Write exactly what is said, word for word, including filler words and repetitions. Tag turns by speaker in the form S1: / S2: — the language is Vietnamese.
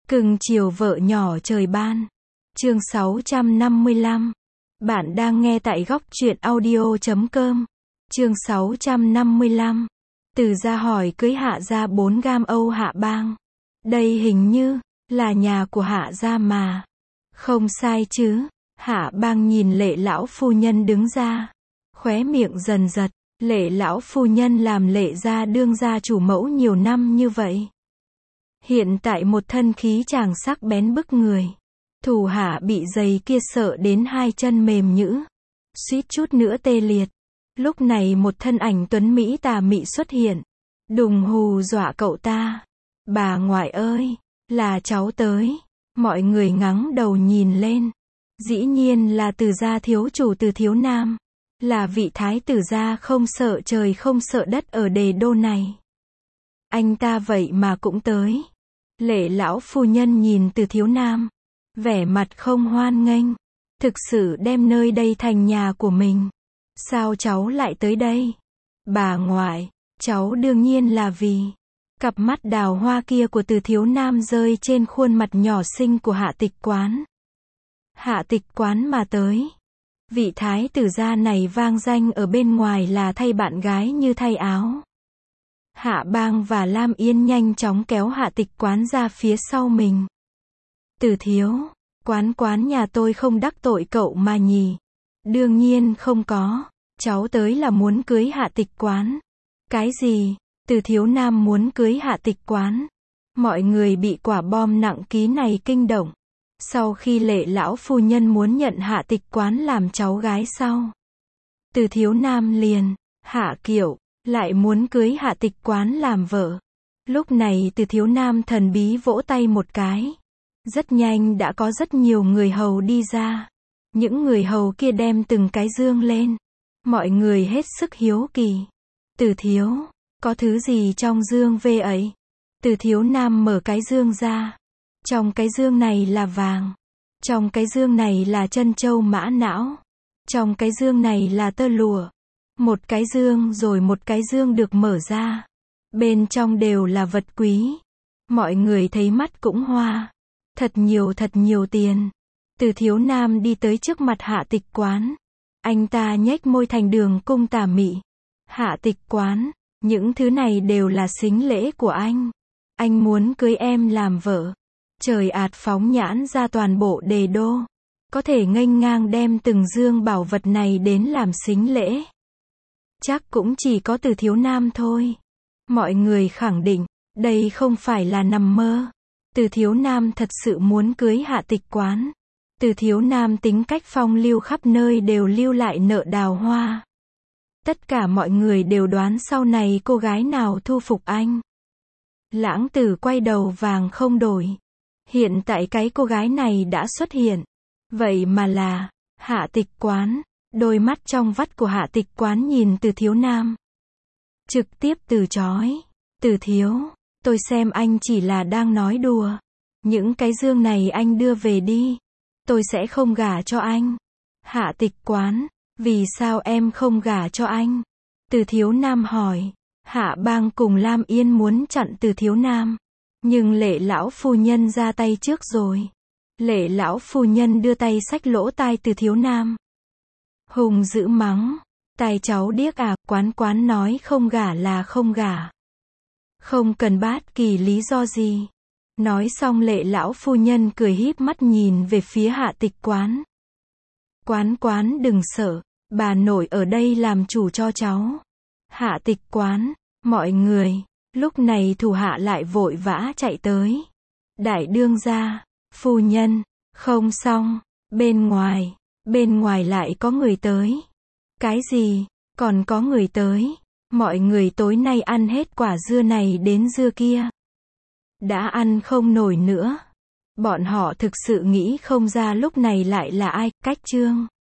S1: Cưng chiều vợ nhỏ trời ban. Chương sáu trăm năm mươi lăm. Bạn đang nghe tại góc truyện audio chấm com. Chương sáu trăm năm mươi lăm. Từ gia hỏi cưới Hạ gia bốn gam Âu Hạ Bang. Đây hình như là nhà của Hạ gia mà. Không sai chứ? Hạ Bang nhìn Lệ lão phu nhân đứng ra, khóe miệng dần giật. Lệ lão phu nhân làm Lệ gia đương gia chủ mẫu nhiều năm như vậy, hiện tại một thân khí chàng sắc bén bức người. Thủ hạ bị giày kia sợ đến hai chân mềm nhũn, suýt chút nữa tê liệt. Lúc này một thân ảnh tuấn mỹ tà mị xuất hiện, đùng hù dọa cậu ta. Bà ngoại ơi, là cháu tới. Mọi người ngẩng đầu nhìn lên. Dĩ nhiên là Từ gia thiếu chủ Từ Thiếu Nam, là vị thái tử gia không sợ trời không sợ đất ở Đề Đô này. Anh ta vậy mà cũng tới. Lệ lão phu nhân nhìn Từ Thiếu Nam, vẻ mặt không hoan nghênh. Thực sự đem nơi đây thành nhà của mình. Sao cháu lại tới đây? Bà ngoại, cháu đương nhiên là vì cặp mắt đào hoa kia của Từ Thiếu Nam rơi trên khuôn mặt nhỏ xinh của Hạ Tịch Quán. Hạ Tịch Quán mà tới. Vị thái tử gia này vang danh ở bên ngoài là thay bạn gái như thay áo. Hạ Bang và Lam Yên nhanh chóng kéo Hạ Tịch Quán ra phía sau mình. Từ thiếu, quán quán nhà tôi không đắc tội cậu mà nhỉ? Đương nhiên không có, cháu tới là muốn cưới Hạ Tịch Quán. Cái gì? Từ Thiếu Nam muốn cưới Hạ Tịch Quán? Mọi người bị quả bom nặng ký này kinh động. Sau khi Lệ lão phu nhân muốn nhận Hạ Tịch Quán làm cháu gái sau, Từ Thiếu Nam liền hạ kiệu, lại muốn cưới Hạ Tịch Quán làm vợ. Lúc này Từ Thiếu Nam thần bí vỗ tay một cái. Rất nhanh đã có rất nhiều người hầu đi ra. Những người hầu kia đem từng cái dương lên. Mọi người hết sức hiếu kỳ. Từ thiếu, có thứ gì trong dương về ấy? Từ Thiếu Nam mở cái dương ra. Trong cái dương này là vàng. Trong cái dương này là trân châu mã não. Trong cái dương này là tơ lụa. Một cái dương rồi một cái dương được mở ra. Bên trong đều là vật quý. Mọi người thấy mắt cũng hoa. Thật nhiều thật nhiều tiền. Từ Thiếu Nam đi tới trước mặt Hạ Tịch Quán. Anh ta nhếch môi thành đường cung tà mị. Hạ Tịch Quán, những thứ này đều là sính lễ của anh. Anh muốn cưới em làm vợ. Trời ạt phóng nhãn ra toàn bộ Đề Đô. Có thể nghênh ngang đem từng dương bảo vật này đến làm sính lễ. Chắc cũng chỉ có Từ Thiếu Nam thôi. Mọi người khẳng định, đây không phải là nằm mơ. Từ Thiếu Nam thật sự muốn cưới Hạ Tịch Quán. Từ Thiếu Nam tính cách phong lưu khắp nơi đều lưu lại nợ đào hoa. Tất cả mọi người đều đoán sau này cô gái nào thu phục anh. Lãng Tử quay đầu vàng không đổi. Hiện tại cái cô gái này đã xuất hiện. Vậy mà là Hạ Tịch Quán. Đôi mắt trong vắt của Hạ Tịch Quán nhìn Từ Thiếu Nam, trực tiếp từ chối. Từ thiếu, tôi xem anh chỉ là đang nói đùa. Những cái dương này anh đưa về đi. Tôi sẽ không gả cho anh. Hạ Tịch Quán, vì sao em không gả cho anh? Từ Thiếu Nam hỏi. Hạ Bang cùng Lam Yên muốn chặn Từ Thiếu Nam. Nhưng Lệ lão phu nhân ra tay trước rồi. Lệ lão phu nhân đưa tay xách lỗ tai Từ Thiếu Nam. Hùng dữ mắng. Tai cháu điếc à, Quán Quán nói không gả là không gả. Không cần bất kỳ lý do gì. Nói xong Lệ lão phu nhân cười híp mắt nhìn về phía Hạ Tịch Quán. Quán Quán đừng sợ, bà nội ở đây làm chủ cho cháu. Hạ Tịch Quán, mọi người. Lúc này thủ hạ lại vội vã chạy tới. Đại đương gia, phu nhân, không xong, bên ngoài, bên ngoài lại có người tới. Cái gì, còn có người tới? Mọi người tối nay ăn hết quả dưa này đến dưa kia. Đã ăn không nổi nữa. Bọn họ thực sự nghĩ không ra lúc này lại là ai. Cách chương